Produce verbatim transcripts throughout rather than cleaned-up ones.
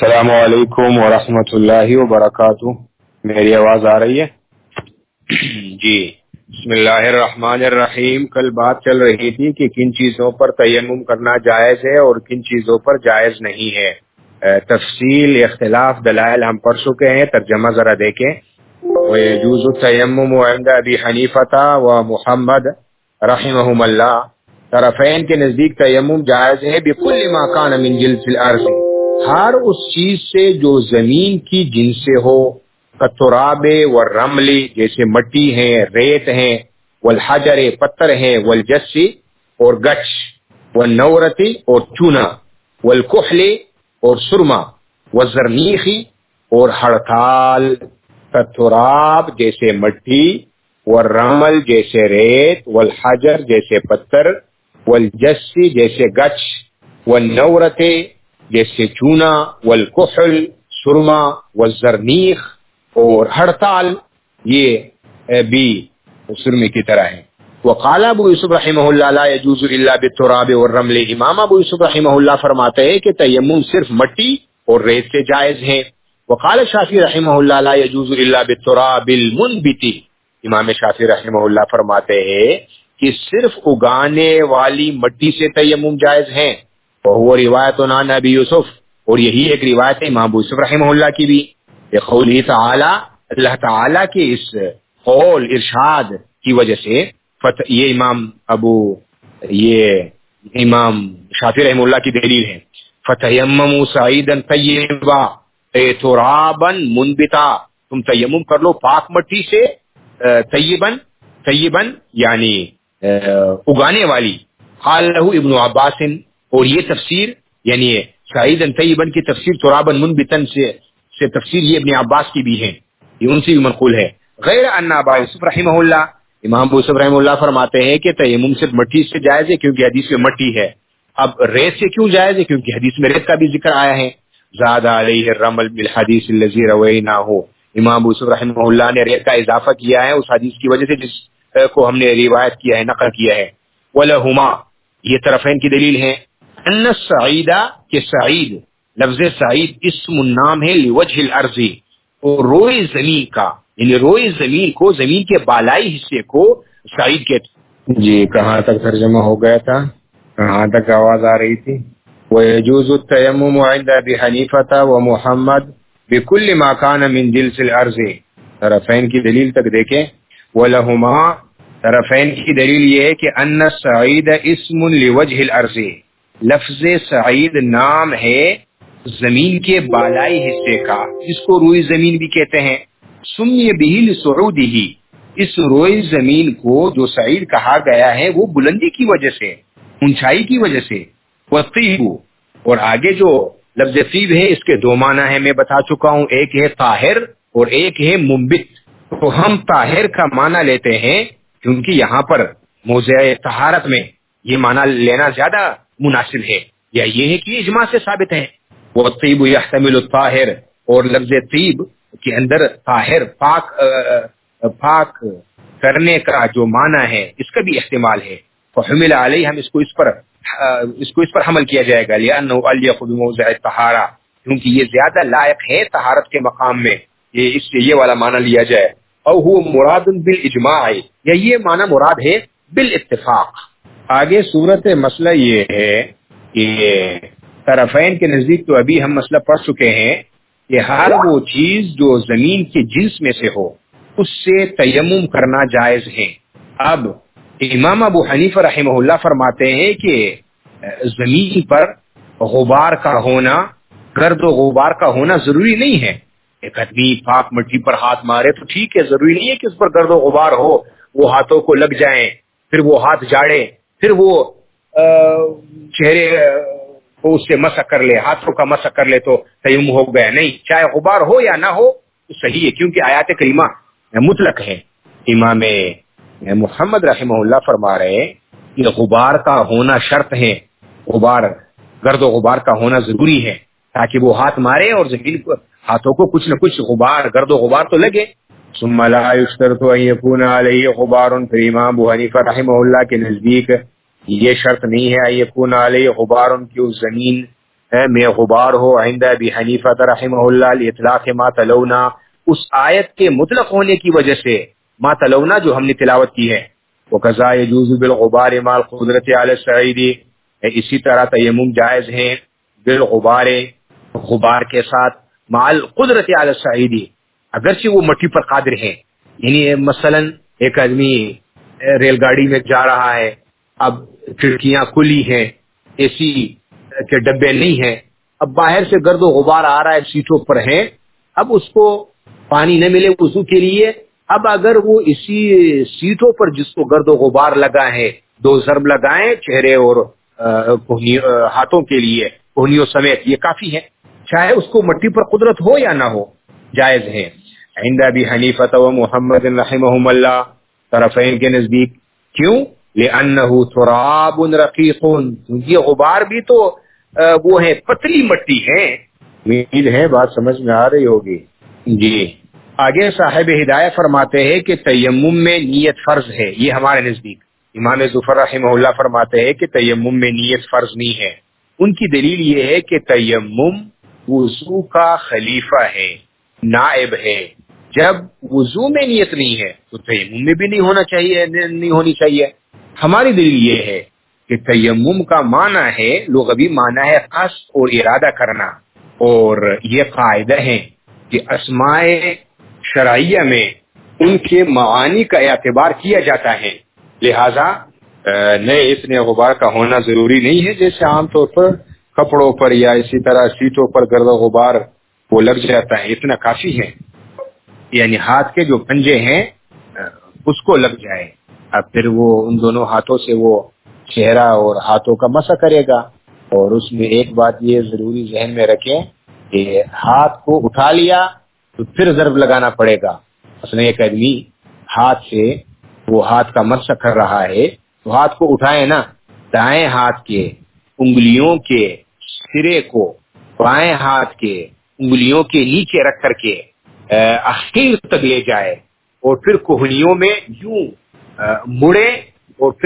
السلام علیکم ورحمۃ اللہ وبرکاتہ. میری آواز آ رہی ہے؟ جی بسم اللہ الرحمن الرحیم. کل بات چل رہی تھی کہ کن چیزوں پر تیمم کرنا جائز ہے اور کن چیزوں پر جائز نہیں ہے. تفصیل اختلاف دلائل ہم پڑھ چکے ہیں. ترجمہ ذرا دیکھیں. وَيَجُوزُ التَّيَمُّمُ عِنْدَ أَبِي حَنِيفَةَ وَمُحَمَّدَ رحمہم اللہ. طرفین کے نزدیک تیمم جائز ہے بِكُلِّ مَا كَانَ مِنْ جِنْسِ الْأَرْضِ، ہر اس چیز سے جو زمین کی جنس سے ہو. کتراب والرمل، جیسے مٹی ہیں، ریت ہیں، والحجر، پتھر ہیں، والجس اور گچ، والنورت اور چونا، والکحل اور سرما، والزرنیخ اور ہڑتال. کتراب جیسے مٹی، والرمل جیسے ریت، والحجر جیسے پتھر، والجس جیسے گچ، والنورت جیسے چونا، والکحل سرما، والزرنیخ اور ہڑتال یہ بھی سرمے کی طرح ہے. وقال ابو یوسف رحمہ اللہ لا يجوز الا بالتراب والرمل. امام ابو یوسف رحمہ اللہ فرماتے ہیں کہ تیمم صرف مٹی اور ریت سے جائز ہے. وقال شافعی رحمہ اللہ لا يجوز الا بالتراب المنبت. امام شافعی رحمہ اللہ فرماتے ہیں کہ صرف اگانے والی مٹی سے تیمم جائز ہے. وہ روایت عن ابی یوسف، اور یہی ایک روایت ہے امام ابو یوسف رحمہ اللہ کی بھی. قوله تعالی، اللہ تعالی کے اس قول ارشاد کی وجہ سے یہ امام ابو یہ امام شافعی رحمہ اللہ کی دلیل ہے. فتیمموا صعیدا طیبا ترابا منبتا. تم تیمم کر لو پاک مٹی سے، طیبا طیبا یعنی اگانے والی. قال له ابن عباس، اور یہ تفسیر یعنی سعیدا طیبا کی تفسیر ترابا منبتا سے سے تفسیر یہ ابن عباس کی بھی ہے، یہ ان سے بھی منقول ہے. غیر ان ابا یوسف رحمہ اللہ، امام ابو یوسف رحمہ اللہ فرماتے ہیں کہ تیمم صرف مٹی سے جائز ہے کیونکہ حدیث میں مٹی ہے. اب ریت سے کیوں جائز ہے؟ کیونکہ حدیث میں ریت کا بھی ذکر آیا ہے. زاد علیہ الرمل بالحدیث الذی رویناہ. امام ابو یوسف رحمہ اللہ نے ریت کا اضافہ کیا ہے اس حدیث کی وجہ سے جس کو ہم نے روایت کیا ہے، نقل کیا ہے. ولہما، یہ طرفین کی دلیل ہے. ان السعید، کہ سعید لفظ سعید اسم نام ہے لوجہ الارض، اور روئے زمین کا، یعنی روئے زمین کو، زمین کے بالائی حصے کو سعید کہتے. جی کہاں تک ترجمہ ہو گیا تھا؟ کہاں تک آواز آ رہی تھی؟ وَيَجُوزُ التَّيَمُّمُ عِنْدَ أَبِي حَنِيفَةَ وَمُحَمَّدَ بِكُلِّ مَا كَانَ مِنْ جِنْسِ الْأَرْضِ. طرفین کی دلیل تک دیکھیں. وَلَهُمَا، طرفین کی دلیل یہ ہے کہ ان السعید اسم لوجہ الارض، لفظ سعید نام ہے زمین کے بالائی حصے کا، جس کو روئی زمین بھی کہتے ہیں. سمی بہ لصعودہ، اس روئی زمین کو جو سعید کہا گیا ہے وہ بلندی کی وجہ سے، اونچائی کی وجہ سے. والطیب، اور آگے جو لفظ طیب ہے اس کے دو معنی ہیں، میں بتا چکا ہوں، ایک ہے طاہر اور ایک ہے منبت. تو ہم طاہر کا معنی لیتے ہیں کیونکہ یہاں پر موضع طہارت میں یہ معنی لینا زیادہ مناسب ہے، یا یہ ہے کہ اجماع سے ثابت ہے. والطیب یحتمل الطاہر، اور لفظ طیب کے اندر طاہر پاک پاک کرنے کا جو معنی ہے اس کا بھی احتمال ہے. فحمل علیہ، ہم اس کو اس پر اس کو اس پر حمل کیا جائے گا. لأنه الیق بموضع الطہارہ، کیونکہ یہ زیادہ لائق ہے طہارت کے مقام میں، یہ اس سے یہ والا معنی لیا جائے. او هو مراد بالاجماع، یا یہ معنی مراد ہے بالاتفاق. آگے صورت مسئلہ یہ ہے کہ طرفین کے نزدیک تو ابھی ہم مسئلہ پڑھ چکے ہیں کہ ہر وہ چیز جو زمین کے جنس میں سے ہو اس سے تیمم کرنا جائز ہے. اب امام ابو حنیفہ رحمہ اللہ فرماتے ہیں کہ زمین پر غبار کا ہونا، گرد و غبار کا ہونا ضروری نہیں ہے. ایک آدمی پاک مٹی پر ہاتھ مارے تو ٹھیک ہے، ضروری نہیں ہے کہ اس پر گرد و غبار ہو، وہ ہاتھوں کو لگ جائیں، پھر وہ ہاتھ جاڑے، پھر وہ چہرے کو اس سے مسح کر لے، ہاتھوں کا مسح کر لے تو تیمم ہو گیا. نہیں، چاہے غبار ہو یا نہ ہو تو صحیح ہے، کیونکہ آیات کریمہ مطلق ہے. امام محمد رحمہ اللہ فرما رہے ہیں کہ غبار کا ہونا شرط ہے، غبار گرد و غبار کا ہونا ضروری ہے تاکہ وہ ہاتھ مارے اور زمین کو، ہاتھوں کو کچھ نہ کچھ غبار، گرد و غبار تو لگے. ثم لا يشترط ان يكون عليه غبار. پھر امام ابو حنیفہ رحمہ اللہ کے نزدیک یہ شرط نہیں ہے ان يكون عليه غبار، کہ اس زمین میں غبار ہو عند ابی حنیفہ رحمہ اللہ لاطلاق ما تلونا، اس آیت کے مطلق ہونے کی وجہ سے ما تلونا جو ہم نے تلاوت کی ہے، وقضا یجوز بالغبار مع القدرت علی الصعید، اسی طرح تیمم جائز ہے بالغبار، غبار کے ساتھ، مع القدرت علی الصعید، اگرچہ وہ مٹی پر قادر ہیں. یعنی مثلا ایک آدمی ریل گاڑی میں جا رہا ہے، اب کھڑکیاں کھلی ہیں، اے سی کے ڈبے نہیں ہیں، اب باہر سے گرد و غبار آ رہا ہے، سیٹوں پر ہے، اب اس کو پانی نہ ملے وضو کے لیے، اب اگر وہ اسی سیٹوں پر جس کو گرد و غبار لگا ہے دو ضرب لگائیں چہرے اور ہاتھوں کے لیے کوہنیوں سمیت، یہ کافی ہے، چاہے اس کو مٹی پر قدرت ہو یا نہ ہو، جائز ہے. عند ابی حنیفہ و محمد رحمہم اللہ، طرفین کے نزدیک. کیوں؟ لأنه تراب رقیق، کیونکہ غبار بھی تو وہ ہے پتلی مٹی ہے. امید ہے بات سمجھ میں آ رہی ہوگی. جی آگے صاحب ہدایہ فرماتے ہیں کہ تیمم میں نیت فرض ہے. یہ ہمارے نزدیک امام ظفر رحمہ اللہ فرماتے ہیں کہ تیمم میں نیت فرض نہیں ہے. ان کی دلیل یہ ہے کہ تیمم وضو کا خلیفہ ہے، نائب ہے. جب وضو میں نیت نہیں ہے تو تیمم میں بھی نہیں ہونا چاہیے، نہیں ہونی چاہیے. ہماری دلیل یہ ہے کہ تیمم کا معنی ہے، لغوی معنی ہے قصد اور ارادہ کرنا، اور یہ قاعدہ ہے کہ اسماء شرعیہ میں ان کے معانی کا اعتبار کیا جاتا ہے. لہذا نئے اتنے غبار کا ہونا ضروری نہیں ہے جیسے عام طور پر کپڑوں پر یا اسی طرح سیٹوں پر گرد و غبار وہ لگ جاتا ہے، اتنا کافی ہے. یعنی ہاتھ کے جو پنجے ہیں اس کو لگ جائے، اب پھر وہ ان دونوں ہاتھوں سے وہ چہرہ اور ہاتھوں کا مسح کرے گا. اور اس میں ایک بات یہ ضروری ذہن میں رکھیں کہ ہاتھ کو اٹھا لیا تو پھر ضرب لگانا پڑے گا. مثلا ایک آدمی ہاتھ سے وہ ہاتھ کا مسح کر رہا ہے تو ہاتھ کو اٹھائے نا، دائیں ہاتھ کے انگلیوں کے سرے کو بائیں ہاتھ کے انگلیوں کے نیچے رکھ کر کے اخیر تک لے جائے اور پھر کوہنیوں میں یوں مڑے اور پھر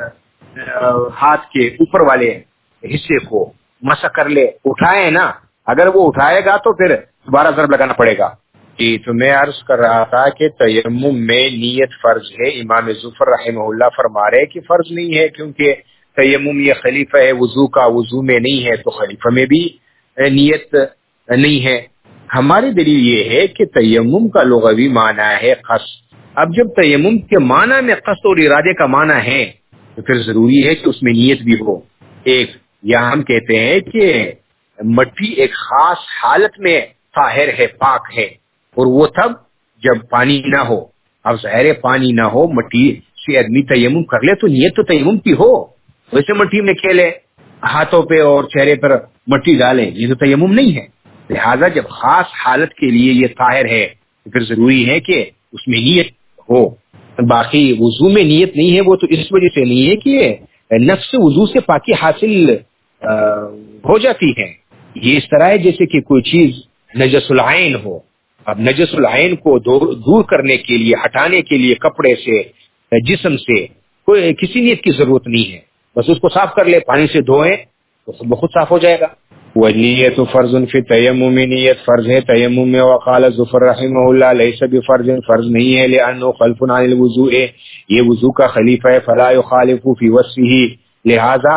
ہاتھ کے اوپر والے حصے کو مسح کر لے. اٹھائے نا، اگر وہ اٹھائے گا تو پھر دوبارہ ضرب لگانا پڑے گا. جی تو میں عرض کر رہا تھا کہ تیمم میں نیت فرض ہے. امام ظفر رحمہ اللہ فرما رہے کہ فرض نہیں ہے کیونکہ تیمم یہ خلیفہ ہے وضو کا، وضو میں نہیں ہے تو خلیفہ میں بھی نیت نہیں ہے. ہماری دلیل یہ ہے کہ تیمم کا لغوی معنی ہے قصد. اب جب تیمم کے معنی میں قصد اور ارادے کا معنی ہے تو پھر ضروری ہے کہ اس میں نیت بھی ہو. ایک یہاں ہم کہتے ہیں کہ مٹی ایک خاص حالت میں طاہر ہے، پاک ہے، اور وہ تب جب پانی نہ ہو. اب ظاہر پانی نہ ہو، مٹی سے آدمی تیمم کر لے تو نیت تو تیمم کی ہو. ویسے مٹی میں کھیلے، ہاتھوں پہ اور چہرے پر مٹی ڈالیں، یہ تو تیمم نہیں ہے. لہذا جب خاص حالت کے لیے یہ طاہر ہے تو پھر ضروری ہے کہ اس میں نیت ہو. باقی وضو میں نیت نہیں ہے وہ تو اس وجہ سے نہیں ہے کہ نفس وضو سے پاکی حاصل ہو جاتی ہے. یہ اس طرح ہے جیسے کہ کوئی چیز نجس العین ہو. اب نجس العین کو دور کرنے کے لیے، ہٹانے کے لیے کپڑے سے، جسم سے کوئی کسی نیت کی ضرورت نہیں ہے، بس اس کو صاف کر لے، پانی سے دھوئے تو خود بخود صاف ہو جائے گا. وَالنِّيَّةُ فَرْضٌ فِي التَّيَمُّمِ، نیت فرض ہے تیمم میں. وقال ظفر رحمہ اللہ ليس بفرض، فرض نہیں ہے، لأنه خلف عن الوضوء، یہ وضو کا خلیفہ ہے. فلا يخالف في وصفه، لہذا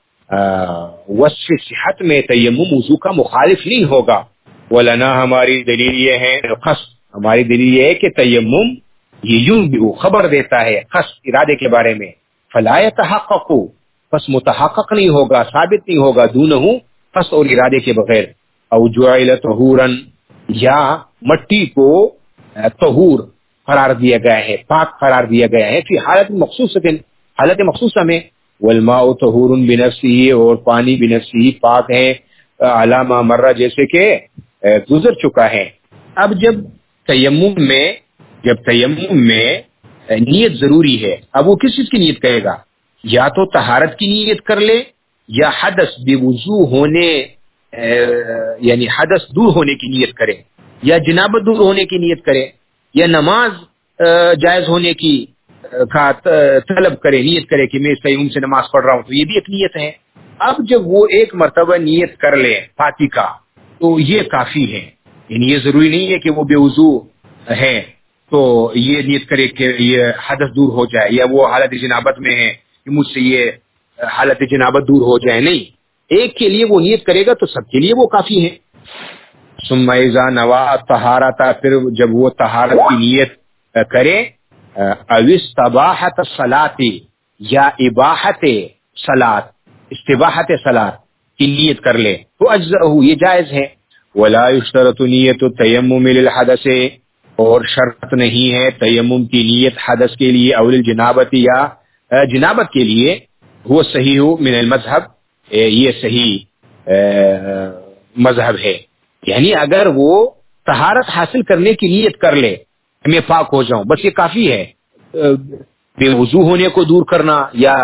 وصف صحت میں تیمم وضو کا مخالف نہیں ہوگا. ولنا، ہماری دلیل یہ ہے قصد، ہماری دلیل یہ ہے کہ تیمم یہ یوں بھی خبر دیتا ہے قصد ارادے کے بارے میں. فلا يتحقق، پس متحقق نہیں ہوگا، ثابت نہیں ہوگا، دونہ قصد اور ارادے کے بغیر. او جعل طہورا، یا مٹی کو طہور قرار دیا گیا ہے، پاک قرار دیا گیا ہے، فی حالت مخصوص، حالت مخصوصہ میں. والماء طہور بنفسہ، اور پانی بنفسہ پاک ہے، علامہ مرہ جیسے کہ گزر چکا ہے. اب جب تیمم میں جب تیمم میں نیت ضروری ہے، اب وہ کس چیز کی نیت کرے گا؟ یا تو طہارت کی نیت کر لے، یا حدث بے وضو ہونے یعنی حدث دور ہونے کی نیت کرے، یا جنابت دور ہونے کی نیت کرے، یا نماز جائز ہونے کی کا طلب کرے، نیت کرے کہ میں اس تیمم سے نماز پڑھ رہا ہوں، تو یہ بھی ایک نیت ہے. اب جب وہ ایک مرتبہ نیت کر لے پاکی کا تو یہ کافی ہے، یعنی یہ ضروری نہیں ہے کہ وہ بے وضو ہے تو یہ نیت کرے کہ یہ حدث دور ہو جائے، یا وہ حالت جنابت میں ہے کہ مجھ سے یہ حالت جنابت دور ہو جائے، نہیں، ایک کے لیے وہ نیت کرے گا تو سب کے لیے وہ کافی ہے۔ ثم اذا نوا طہارت، پھر جب وہ طہارت کی نیت کرے، او استباحت الصلاۃ، یا اباحت صلاۃ، استباحت صلاۃ کی نیت کر لے تو اجزہ، یہ جائز ہے۔ ولا یشترط نیت التیمم للحدث، اور شرط نہیں ہے تیمم کی نیت حدث کے لیے، اول الجنابت، یا جنابت کے لیے، وہ صحیح من المذہب، یہ صحیح مذہب ہے، یعنی اگر وہ طہارت حاصل کرنے کی نیت کر لے، میں پاک ہو جاؤں، بس یہ کافی ہے۔ بے وضو ہونے کو دور کرنا یا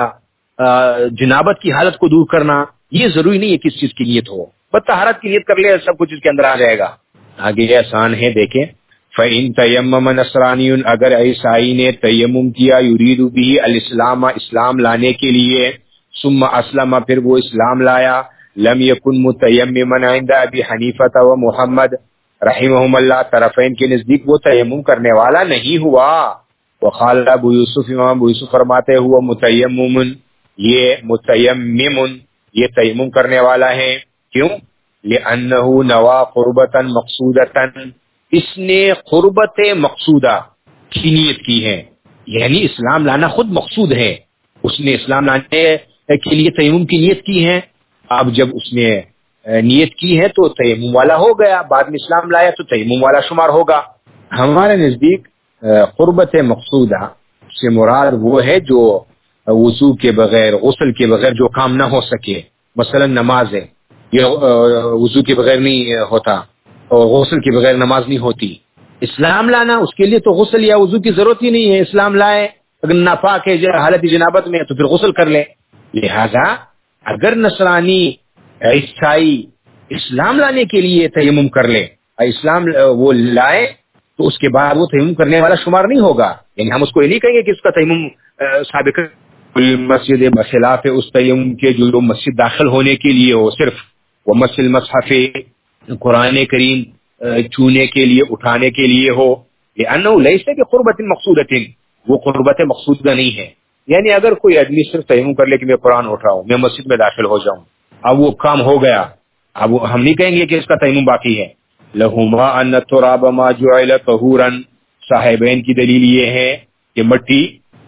جنابت کی حالت کو دور کرنا یہ ضروری نہیں ہے کس چیز کی نیت ہو، بس طہارت کی نیت کر لے، سب کچھ اس کے اندر آ جائے گا۔ آگے یہ آسان ہے، دیکھیں، فَإِن تَيَمَّمَ نَصْرَانِيٌّ، اگر عیسائی نے تیمم کیا، یرید بِهِ الاسلام، اسلام لانے کے لیے، ثم اسلم، پھر وہ اسلام لایا، لم يكن متیمما عند ابی حنیفہ و محمد رحمہم اللہ، طرفین کے نزدیک وہ تیمم کرنے والا نہیں ہوا۔ وقال ابو یوسف، امام ابو یوسف فرماتے ہوا متیمم، یہ متیمم، یہ تیمم کرنے والا ہے، کیوں؟ لأنہ نوا قربتا مقصودتا، اس نے قربت مقصودہ کی نیت کی ہے، یعنی اسلام لانا خود مقصود ہے، اس نے اسلام لانے کے لیے تیمم کی نیت کی ہے، اب جب اس نے نیت کی ہے تو تیمم والا ہو گیا، بعد میں اسلام لایا تو تیمم والا شمار ہوگا۔ ہمارے نزدیک قربت مقصودہ سے مراد وہ ہے جو وضو کے بغیر، غسل کے بغیر جو کام نہ ہو سکے، مثلا نماز ہے، یہ وضو کے بغیر نہیں ہوتا اور غسل کے بغیر نماز نہیں ہوتی، اسلام لانا اس کے لیے تو غسل یا وضو کی ضرورت ہی نہیں ہے، اسلام لائے، اگر ناپاک ہے حالت جنابت میں تو پھر غسل کر لے۔ لہذا اگر نصرانی عیسائی اسلام لانے کے لیے تیمم کر لے، اسلام وہ لائے تو اس کے بعد وہ تیمم کرنے والا شمار نہیں ہوگا، یعنی ہم اس کو یہ نہیں کہیں گے کہ اس کا تیمم سابق مسجد بخلاف اس تیمم کے جو مسجد داخل ہونے کے لیے ہو، صرف وہ مسجد مصحف قرآن کریم چھونے کے لیے، اٹھانے کے لیے ہو، لأنہ لیس بقربت مقصودۃ، وہ قربت مقصودہ نہیں ہے، یعنی اگر کوئی آدمی صرف تیمم کر لے کہ میں قرآن اٹھاؤں، میں مسجد میں داخل ہو جاؤں، اب وہ کام ہو گیا، اب ہم نہیں کہیں گے کہ اس کا تیمم باقی ہے۔ لہما ان التراب ما جعل طہورا، صاحبین کی دلیل یہ ہے کہ مٹی،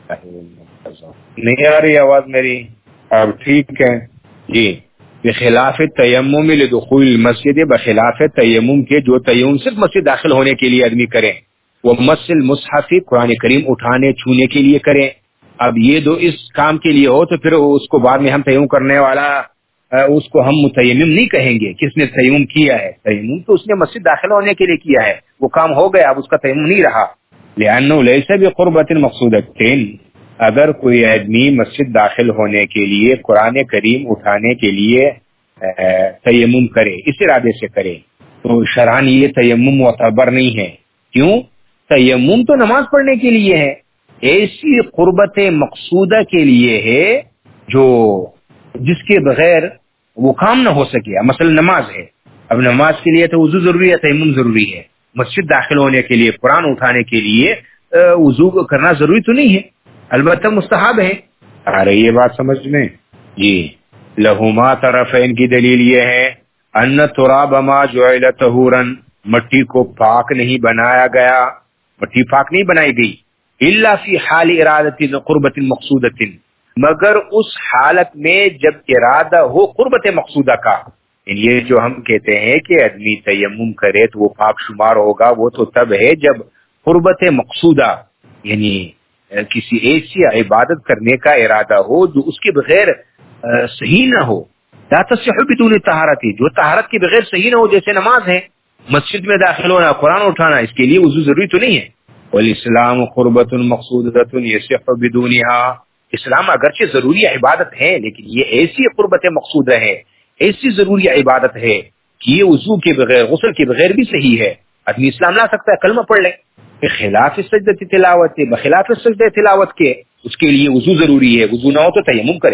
نہیں آ رہی آواز میری؟ اب ٹھیک ہے جی۔ بخلاف تیمم لدخول المسجد، بخلاف تیمم کے جو تیمم صرف مسجد داخل ہونے کے لیے آدمی کرے، وہ مس المصحف، قرآن کریم اٹھانے چھونے کے لیے کرے، اب یہ دو اس کام کے لیے ہو تو پھر اس کو بعد میں ہم تیمم کرنے والا اس کو ہم متیمم نہیں کہیں گے، کس نے تیمم کیا ہے، تیمم تو اس نے مسجد داخل ہونے کے لیے کیا ہے، وہ کام ہو گیا، اب اس کا تیمم نہیں رہا۔ لأنه ليس بقربة مقصودة، اگر کوئی آدمی مسجد داخل ہونے کے لیے قرآن کریم اٹھانے کے لیے تیمم کرے، اس ارادے سے کرے، تو شرعاً یہ تیمم معتبر نہیں ہے، کیوں؟ تیمم تو نماز پڑھنے کے لیے ہے، ایسی قربت مقصودہ کے لیے ہے جو جس کے بغیر وہ کام نہ ہو سکے، مثلا نماز ہے، اب نماز کے لیے تو وضو ضروری ہے، تیمم ضروری ہے، مسجد داخل ہونے کے لیے، قرآن اٹھانے کے لیے وضو کرنا ضروری تو نہیں ہے، البتہ مستحب ہے۔ آ رہی ہے بات سمجھ میں جی؟ لہما طرفین کی دلیل یہ ہے ان تراب ما جعل طہورا، مٹی کو پاک نہیں بنایا گیا، مٹی پاک نہیں بنائی گئی، الا فی حال ارادت قربت مقصودۃ، مگر اس حالت میں جب ارادہ ہو قربت مقصودہ کا، یہ جو ہم کہتے ہیں کہ آدمی تیمم کرے تو وہ پاک شمار ہوگا، وہ تو تب ہے جب قربت مقصودہ، یعنی کسی ایسی عبادت کرنے کا ارادہ ہو جو اس کے بغیر صحیح نہ ہو، لا تصح بدون طہارت، جو طہارت کے بغیر صحیح نہ ہو، جیسے نماز ہے، مسجد میں داخل ہونا، قرآن اٹھانا، اس کے لیے وضو ضروری تو نہیں ہے۔ والاسلام قربت مقصودۃ یصح بدونها، اسلام اگرچہ ضروری عبادت ہے لیکن یہ ایسی قربت مقصودہ ہے، ایسی ضروری عبادت ہے کہ یہ وضو کے بغیر، غسل کے بغیر بھی صحیح ہے، آدمی اسلام لا سکتا ہے، کلمہ پڑھ لے، بخلاف سجدہ تلاوت، بخلاف سجدہ تلاوت کے اس کے لیے وضو ضروری ہے، وضو نہ ہو تو تیمم کرے،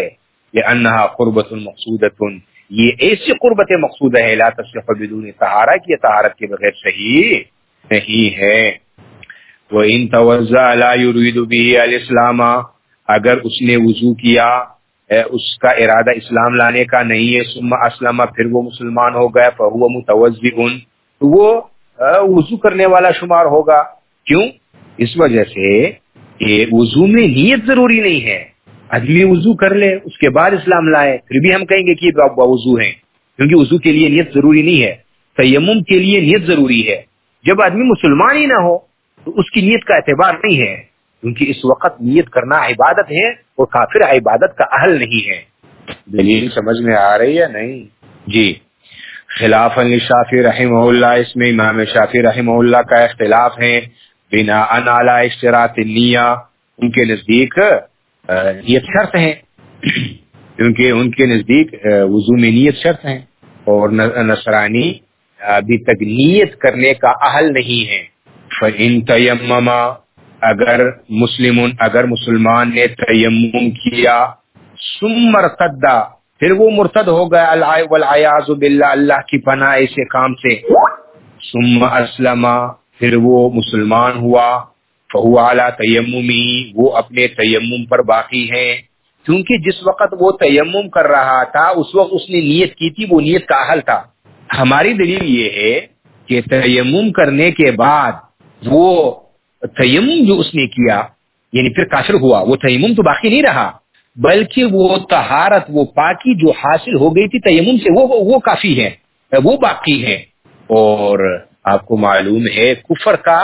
لأنها قربۃ مقصودۃ، یہ ایسی قربت مقصودہ ہے لا تصح بدون طہارہ کی طہارت کے بغیر صحیح نہیں ہے۔ وَإِن توضأ لا يريد به الاسلام، اگر اس نے وضو کیا اس کا ارادہ اسلام لانے کا نہیں ہے، ثم اسلم، پھر وہ مسلمان ہو گیا، فهو متوضئ، تو وہ وضو کرنے والا شمار ہوگا۔ کیوں؟ اس وجہ سے کہ وضو میں نیت ضروری نہیں ہے، آدمی وضو کر لے اس کے بعد اسلام لائے پھر بھی ہم کہیں گے کہ وضو ہے، کیونکہ وضو کے لیے نیت ضروری نہیں ہے، تیمم کے لیے نیت ضروری ہے۔ جب آدمی مسلمان ہی نہ ہو تو اس کی نیت کا اعتبار نہیں ہے، کیونکہ اس وقت نیت کرنا عبادت ہے اور کافر عبادت کا اہل نہیں ہے۔ دلیل سمجھ میں آ رہی ہے نہیں؟ جی، خلافاً للشافعی رحمہ اللہ، اس میں امام شافعی رحمہ اللہ کا اختلاف ہے، بنا ان علی اشتراط النیہ، ان کے نزدیک نیت شرط ہے، کیونکہ ان کے نزدیک وضو میں نیت شرط ہے، اور نصرانی ابھی تک نیت کرنے کا اہل نہیں ہے۔ فَإِن تَيَمَّمَ، اگر مسلم اگر مسلمان نے تیمم کیا، ثم ارتد، پھر وہ مرتد ہو گیا، والعیاذ باللہ، اللہ کی پناہ ایسے کام سے، ثم اسلم، پھر وہ مسلمان ہوا، فہو علی تیممی، وہ اپنے تیمم پر باقی ہے، کیونکہ جس وقت وہ تیمم کر رہا تھا اس وقت اس نے نیت کی تھی، وہ نیت کا اہل تھا۔ ہماری دلیل یہ ہے کہ تیمم کرنے کے بعد وہ تیمم جو اس نے کیا، یعنی پھر کافر ہوا، وہ تیمم تو باقی نہیں رہا، بلکہ وہ طہارت، وہ پاکی جو حاصل ہو گئی تھی تیمم سے، وہ وہ کافی ہے، وہ باقی ہے۔ اور آپ کو معلوم ہے کفر کا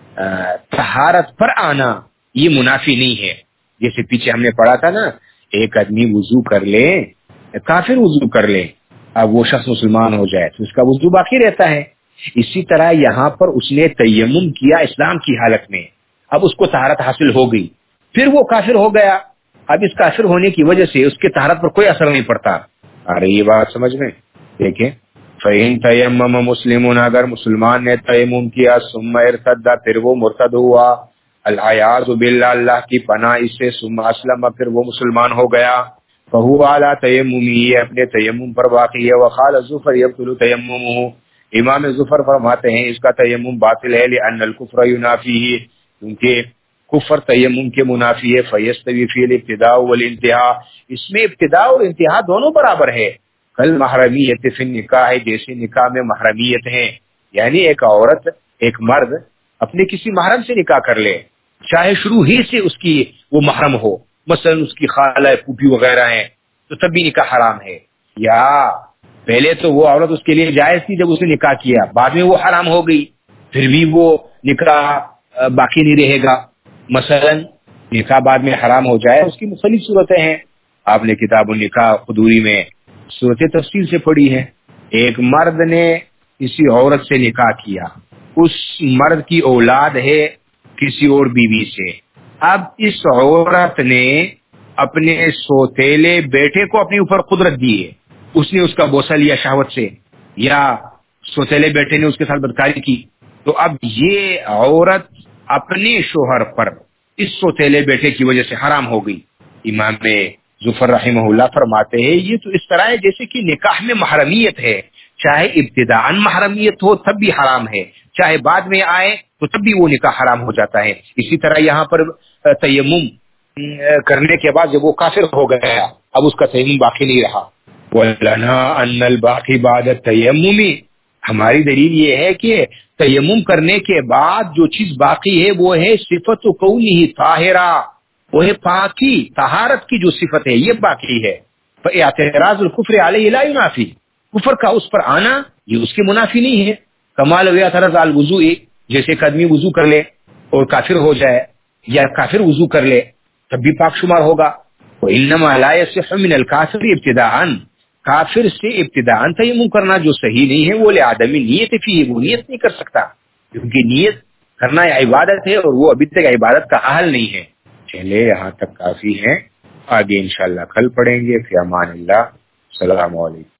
طہارت پر آنا یہ منافی نہیں ہے، جیسے پیچھے ہم نے پڑھا تھا نا، ایک آدمی وضو کر لے، کافر وضو کر لے، اب وہ شخص مسلمان ہو جائے تو اس کا وضو باقی رہتا ہے۔ اسی طرح یہاں پر اس نے تیمم کیا اسلام کی حالت میں، اب اس کو طہارت حاصل ہو گئی، پھر وہ کافر ہو گیا، اب اس کافر ہونے کی وجہ سے اس کے طہارت پر کوئی اثر نہیں پڑتا۔ ارے یہ بات سمجھ میں دیکھیں، فَإِن تَيَمَّمَ مُسْلِمٌ، اگر مسلمان نے تیمم کیا، ثم ارتد، پھر وہ مرتد ہوا، العیاذ باللہ، اللہ کی پناہ اس سے، ثم اسلم، پھر وہ مسلمان ہو گیا، فَهُوَ عَلَى تَيَمُّمِهِ، اپنے تیمم پر باقی ہے۔ وقال الظفر يبطل تیممہ، امام ظفر فرماتے ہیں اس کا تیمم باطل ہے، لأن الكفر ينافيه، کیونکہ کفر تیمم کے منافی ہے، فیستوی فی الابتداء والانتہاء، اس میں ابتداء اور انتہا دونوں برابر ہے، کل محرمیت فی النکاح، جیسے نکاح میں محرمیت ہے، یعنی ایک عورت ایک مرد اپنے کسی محرم سے نکاح کر لے، چاہے شروع ہی سے اس کی وہ محرم ہو، مثلا اس کی خالہ پھوپھی وغیرہ ہیں، تو تب بھی نکاح حرام ہے، یا پہلے تو وہ عورت اس کے لیے جائز تھی جب اس نے نکاح کیا، بعد میں وہ حرام ہو گئی، پھر بھی وہ نکاح باقی نہیں رہے گا۔ مثلا نکاح بعد میں حرام ہو جائے، اس کی مختلف صورتیں ہیں، آپ نے کتاب النکاح قدوری میں صورتیں تفصیل سے پڑھی ہیں۔ ایک مرد نے کسی عورت سے نکاح کیا، اس مرد کی اولاد ہے کسی اور بیوی سے، اب اس عورت نے اپنے سوتیلے بیٹے کو اپنے اوپر قدرت دی ہے، اس نے اس کا بوسہ لیا شہوت سے، یا سوتیلے بیٹے نے اس کے ساتھ بدکاری کی، تو اب یہ عورت اپنے شوہر پر اس سوتیلے بیٹے کی وجہ سے حرام ہو گئی۔ امام ظفر رحمہ اللہ فرماتے ہیں یہ تو اس طرح ہے جیسے کہ نکاح میں محرمیت ہے، چاہے ابتداءً محرمیت ہو تب بھی حرام ہے، چاہے بعد میں آئے تو تب بھی وہ نکاح حرام ہو جاتا ہے۔ اسی طرح یہاں پر تیمم کرنے کے بعد جب وہ کافر ہو گیا، اب اس کا تیمم باقی نہیں رہا۔ وَلَنَا أَنَّ الْبَاقِي بَعْدَ التَّيَمُّمِ، ہماری دلیل یہ ہے کہ تیمم کرنے کے بعد جو چیز باقی ہے وہ ہے صفت کونہ طاہرہ، وہ ہے پاکی، طہارت کی جو صفت ہے یہ باقی ہے۔ فاعتراض الکفر علیہ لا ینافی، کفر کا اس پر آنا یہ اس کے منافی نہیں ہے۔ کمال و اعتراض الوضوء، جیسے ایک آدمی وضو کر لے اور کافر ہو جائے، یا کافر وضو کر لے تب بھی پاک شمار ہوگا۔ وانما لا يصح من الکافر ابتداءً، کافر سے ابتداء تیمم کرنا جو صحیح نہیں ہے، وہ لعدم نیت فی، وہ نیت نہیں کر سکتا، کیونکہ نیت کرنا عبادت ہے اور وہ ابھی تک عبادت کا اہل نہیں ہے۔ چلے یہاں تک کافی ہے، آگے انشاءاللہ کل پڑھیں گے۔ فی امان اللہ، السلام علیکم۔